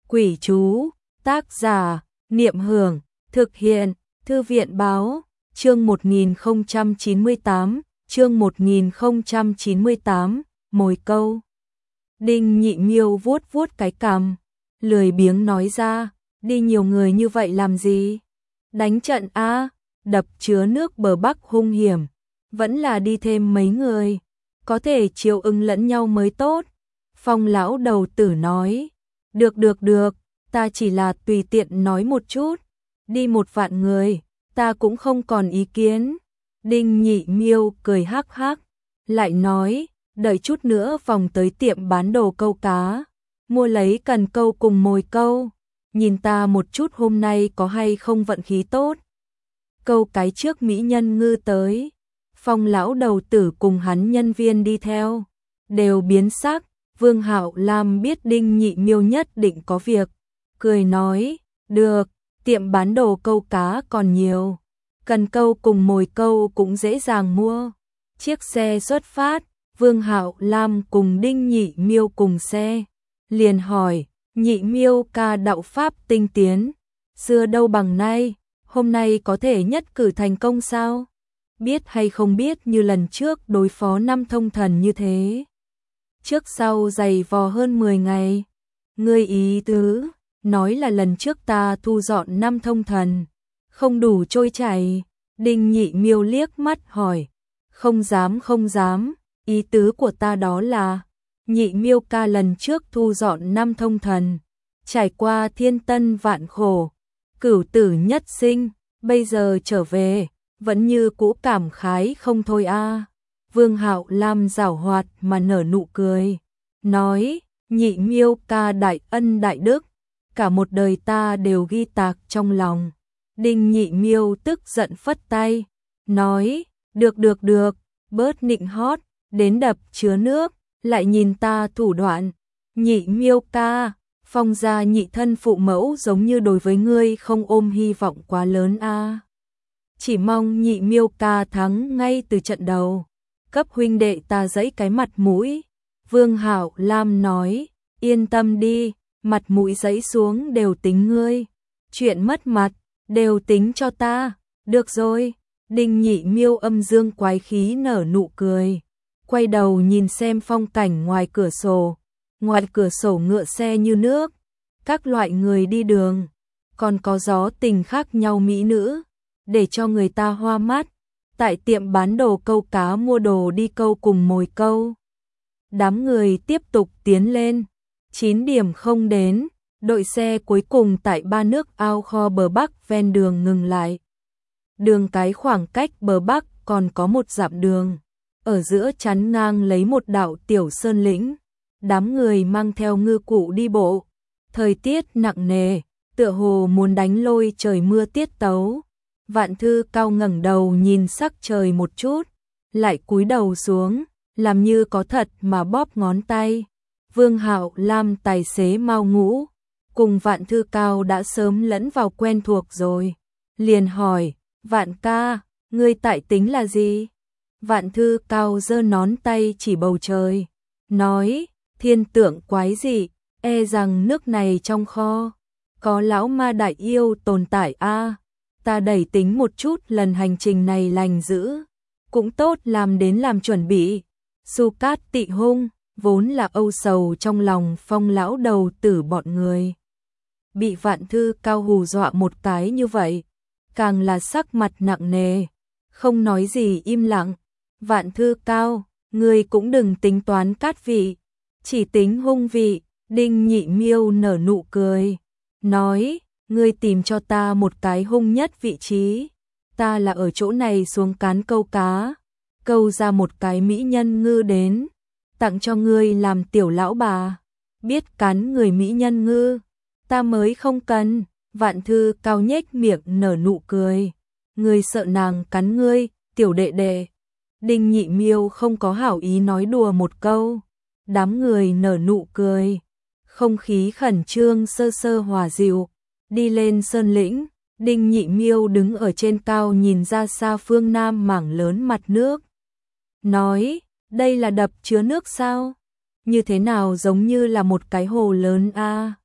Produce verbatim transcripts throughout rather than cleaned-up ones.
Quỷ chú, tác giả, Niệm Hưởng, thực hiện, Thư viện báo, chương một nghìn không trăm chín mươi tám, chương một nghìn không trăm chín mươi tám, mồi câu. Đinh Nhị Miêu vuốt vuốt cái cằm, lười biếng nói ra, đi nhiều người như vậy làm gì? Đánh trận a, đập chứa nước bờ Bắc hung hiểm, vẫn là đi thêm mấy người, có thể chiều ứng lẫn nhau mới tốt. Phong lão đầu tử nói, được được được, ta chỉ là tùy tiện nói một chút, đi một vạn người, ta cũng không còn ý kiến. Đinh Nhị Miêu cười hắc hắc, lại nói, đợi chút nữa vòng tới tiệm bán đồ câu cá, mua lấy cần câu cùng mồi câu, nhìn ta một chút hôm nay có hay không vận khí tốt. Câu cái trước mỹ nhân ngư tới, Phong lão đầu tử cùng hắn nhân viên đi theo, đều biến sắc. Vương Hạo Lam biết Đinh Nhị Miêu nhất định có việc, cười nói, được, tiệm bán đồ câu cá còn nhiều, cần câu cùng mồi câu cũng dễ dàng mua. Chiếc xe xuất phát, Vương Hạo Lam cùng Đinh Nhị Miêu cùng xe, liền hỏi, Nhị Miêu ca đạo pháp tinh tiến, xưa đâu bằng nay, hôm nay có thể nhất cử thành công sao? Biết hay không biết như lần trước đối phó năm thông thần như thế. Trước sau dày vò hơn mười ngày, ngươi ý tứ, nói là lần trước ta thu dọn năm thông thần, không đủ trôi chảy. Đinh Nhị Miêu liếc mắt hỏi, không dám không dám, ý tứ của ta đó là, Nhị Miêu ca lần trước thu dọn năm thông thần, trải qua thiên tân vạn khổ, cửu tử nhất sinh, bây giờ trở về, vẫn như cũ cảm khái không thôi a. Vương Hạo Lam giảo hoạt mà nở nụ cười, nói, Nhị Miêu ca đại ân đại đức, cả một đời ta đều ghi tạc trong lòng. Đinh Nhị Miêu tức giận phất tay, nói, được được được, bớt nịnh hót, đến đập chứa nước, lại nhìn ta thủ đoạn. Nhị Miêu ca, Phong gia nhị thân phụ mẫu giống như đối với ngươi không ôm hy vọng quá lớn a. Chỉ mong Nhị Miêu ca thắng ngay từ trận đầu, cấp huynh đệ ta dẫy cái mặt mũi. Vương Hạo Lam nói, yên tâm đi, mặt mũi dẫy xuống đều tính ngươi, chuyện mất mặt đều tính cho ta. Được rồi. Đinh Nhị Miêu âm dương quái khí nở nụ cười, quay đầu nhìn xem phong cảnh ngoài cửa sổ. Ngoài cửa sổ ngựa xe như nước, các loại người đi đường, còn có gió tình khác nhau mỹ nữ, để cho người ta hoa mắt. Tại tiệm bán đồ câu cá mua đồ đi câu cùng mồi câu. Đám người tiếp tục tiến lên, chín điểm không đến, đội xe cuối cùng tại ba nước ao kho bờ Bắc ven đường ngừng lại. Đường cái khoảng cách bờ Bắc còn có một dặm đường, ở giữa chắn ngang lấy một đạo tiểu sơn lĩnh. Đám người mang theo ngư cụ đi bộ, thời tiết nặng nề, tựa hồ muốn đánh lôi trời mưa tiết tấu. Vạn Thư Cao ngẩng đầu nhìn sắc trời một chút, lại cúi đầu xuống, làm như có thật mà bóp ngón tay. Vương Hạo Lam tài xế Mao Ngũ, cùng Vạn Thư Cao đã sớm lẫn vào quen thuộc rồi, liền hỏi, Vạn ca, ngươi tại tính là gì? Vạn Thư Cao giơ nón tay chỉ bầu trời, nói, thiên tượng quái dị, e rằng nước này trong kho có lão ma đại yêu tồn tại a. Ta đẩy tính một chút lần hành trình này lành dữ, cũng tốt làm đến làm chuẩn bị. Su Cát Tị Hung, vốn là âu sầu trong lòng Phong lão đầu tử bọn người. Bị Vạn Thư Cao hù dọa một cái như vậy, càng là sắc mặt nặng nề, không nói gì im lặng. Vạn Thư Cao, ngươi cũng đừng tính toán cát vị, chỉ tính hung vị. Đinh Nhị Miêu nở nụ cười, nói, ngươi tìm cho ta một cái hung nhất vị trí, ta là ở chỗ này xuống cán câu cá, câu ra một cái mỹ nhân ngư đến, tặng cho ngươi làm tiểu lão bà. Biết cắn người mỹ nhân ngư, ta mới không cần. Vạn Thư Cao nhếch miệng nở nụ cười, ngươi sợ nàng cắn ngươi, tiểu đệ đệ. Đinh Nhị Miêu không có hảo ý nói đùa một câu, đám người nở nụ cười, không khí khẩn trương sơ sơ hòa dịu. Đi lên sơn lĩnh, Đinh Nhị Miêu đứng ở trên cao nhìn ra xa phương nam mảng lớn mặt nước, nói, đây là đập chứa nước sao? Như thế nào giống như là một cái hồ lớn a.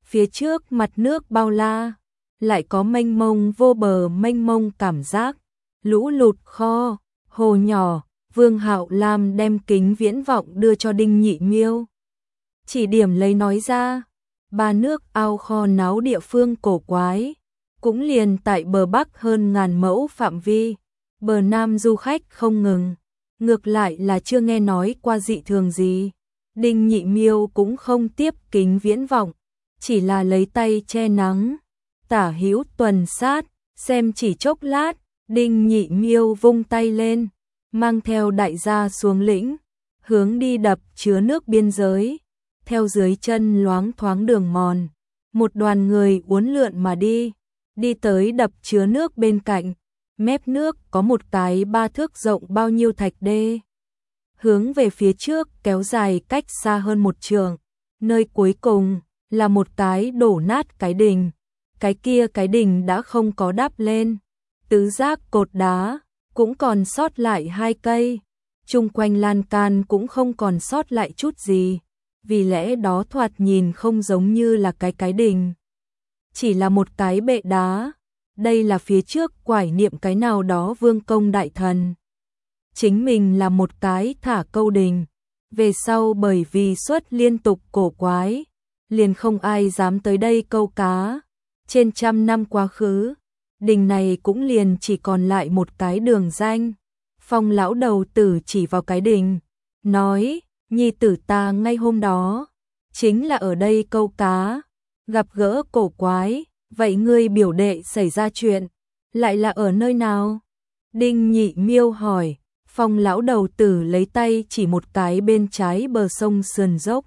Phía trước mặt nước bao la, lại có mênh mông vô bờ mênh mông cảm giác, lũ lụt kho, hồ nhỏ. Vương Hạo Lam đem kính viễn vọng đưa cho Đinh Nhị Miêu. Chỉ điểm lấy nói ra, ba nước ao kho náo địa phương cổ quái, cũng liền tại bờ Bắc hơn ngàn mẫu phạm vi, bờ Nam du khách không ngừng, ngược lại là chưa nghe nói qua dị thường gì. Đinh Nhị Miêu cũng không tiếp kính viễn vọng, chỉ là lấy tay che nắng, tả hữu tuần sát, xem chỉ chốc lát, Đinh Nhị Miêu vung tay lên, mang theo đại gia xuống lĩnh, hướng đi đập chứa nước biên giới, theo dưới chân loáng thoáng đường mòn, một đoàn người uốn lượn mà đi, đi tới đập chứa nước bên cạnh, mép nước có một cái ba thước rộng bao nhiêu thạch đê, hướng về phía trước kéo dài cách xa hơn một trượng, nơi cuối cùng là một cái đổ nát cái đình, cái kia cái đình đã không có đắp lên, tứ giác cột đá cũng còn sót lại hai cây, chung quanh lan can cũng không còn sót lại chút gì, vì lẽ đó thoạt nhìn không giống như là cái cái đình, chỉ là một cái bệ đá. Đây là phía trước quải niệm cái nào đó vương công đại thần, chính mình là một cái thả câu đình, về sau bởi vì xuất liên tục cổ quái, liền không ai dám tới đây câu cá. Trên trăm năm quá khứ, đình này cũng liền chỉ còn lại một cái đường danh. Phong lão đầu tử chỉ vào cái đình, nói, nhi tử ta ngay hôm đó, chính là ở đây câu cá, gặp gỡ cổ quái, vậy ngươi biểu đệ xảy ra chuyện, lại là ở nơi nào? Đinh Nhị Miêu hỏi, Phong lão đầu tử lấy tay chỉ một cái bên trái bờ sông sườn dốc,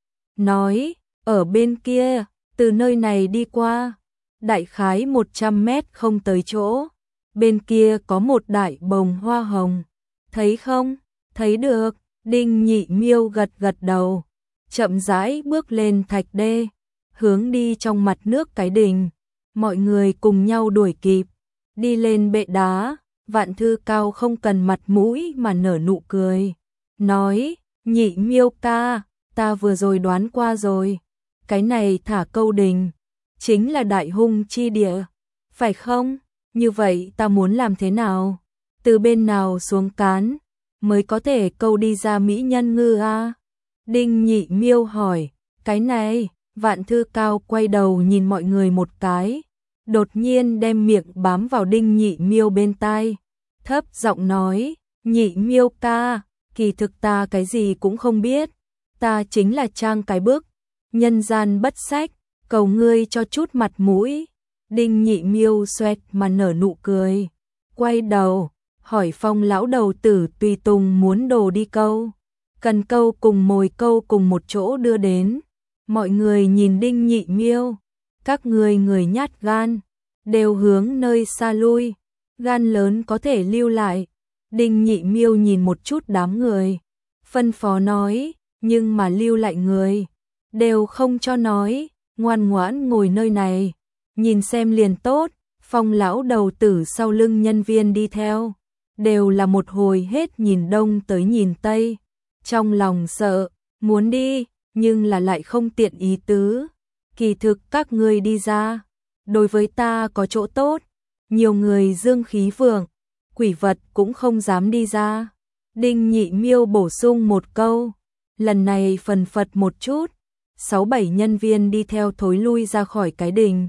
nói, ở bên kia, từ nơi này đi qua, đại khái một trăm mét không tới chỗ, bên kia có một đại bồng hoa hồng, thấy không? Thấy được. Đinh Nhị Miêu gật gật đầu, chậm rãi bước lên thạch đê, hướng đi trong mặt nước cái đình. Mọi người cùng nhau đuổi kịp, đi lên bệ đá. Vạn Thư Cao không cần mặt mũi mà nở nụ cười, nói, Nhị Miêu ca, ta vừa rồi đoán qua rồi, cái này thả câu đình, chính là đại hung chi địa, phải không? Như vậy ta muốn làm thế nào? Từ bên nào xuống cán, mới có thể câu đi ra mỹ nhân ngư a? Đinh Nhị Miêu hỏi, cái này, Vạn Thư Cao quay đầu nhìn mọi người một cái, đột nhiên đem miệng bám vào Đinh Nhị Miêu bên tai, thấp giọng nói, Nhị Miêu ca, kỳ thực ta cái gì cũng không biết, ta chính là trang cái bức, nhân gian bất sách, cầu ngươi cho chút mặt mũi. Đinh Nhị Miêu xoẹt mà nở nụ cười, quay đầu, hỏi Phong lão đầu tử tùy tùng muốn đồ đi câu, cần câu cùng mồi câu cùng một chỗ đưa đến. Mọi người nhìn Đinh Nhị Miêu, các người người nhát gan, đều hướng nơi xa lui, gan lớn có thể lưu lại. Đinh Nhị Miêu nhìn một chút đám người, phân phó nói, nhưng mà lưu lại người, đều không cho nói, ngoan ngoãn ngồi nơi này, nhìn xem liền tốt. Phong lão đầu tử sau lưng nhân viên đi theo, đều là một hồi hết nhìn đông tới nhìn tây, trong lòng sợ, muốn đi, nhưng là lại không tiện ý tứ. Kỳ thực các ngươi đi ra, đối với ta có chỗ tốt, nhiều người dương khí vượng, quỷ vật cũng không dám đi ra. Đinh Nhị Miêu bổ sung một câu, lần này phần phật một chút, sáu bảy nhân viên đi theo thối lui ra khỏi cái đình,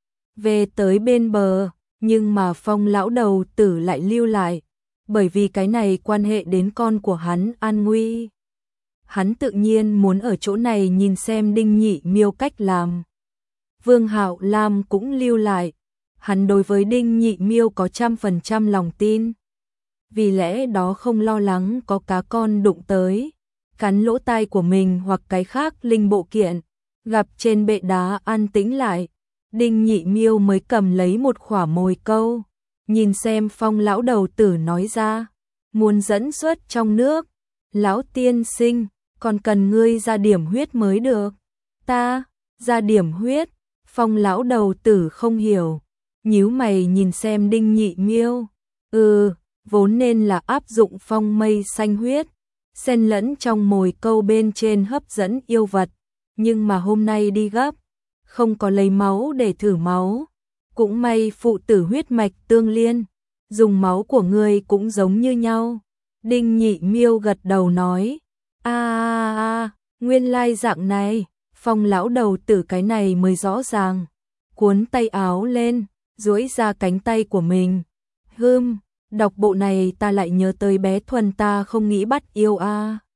về tới bên bờ, nhưng mà Phong lão đầu tử lại lưu lại, bởi vì cái này quan hệ đến con của hắn an nguy. Hắn tự nhiên muốn ở chỗ này nhìn xem Đinh Nhị Miêu cách làm. Vương Hạo Lam cũng lưu lại, hắn đối với Đinh Nhị Miêu có trăm phần trăm lòng tin, vì lẽ đó không lo lắng có cá con đụng tới, cắn lỗ tai của mình hoặc cái khác linh bộ kiện, gặp trên bệ đá an tĩnh lại. Đinh Nhị Miêu mới cầm lấy một khỏa mồi câu, nhìn xem Phong lão đầu tử nói ra, muốn dẫn xuất trong nước, lão tiên sinh, còn cần ngươi ra điểm huyết mới được. Ta, ra điểm huyết? Phong lão đầu tử không hiểu, nhíu mày nhìn xem Đinh Nhị Miêu, ừ, vốn nên là áp dụng phong mây xanh huyết, xen lẫn trong mồi câu bên trên hấp dẫn yêu vật, nhưng mà hôm nay đi gấp, không có lấy máu để thử máu. Cũng may phụ tử huyết mạch tương liên, dùng máu của ngươi cũng giống như nhau. Đinh Nhị Miêu gật đầu nói, a a a, nguyên lai dạng này, Phong lão đầu tử cái này mới rõ ràng. Cuốn tay áo lên, duỗi ra cánh tay của mình. Hừm, đọc bộ này ta lại nhớ tới bé Thuần ta không nghĩ bắt yêu a.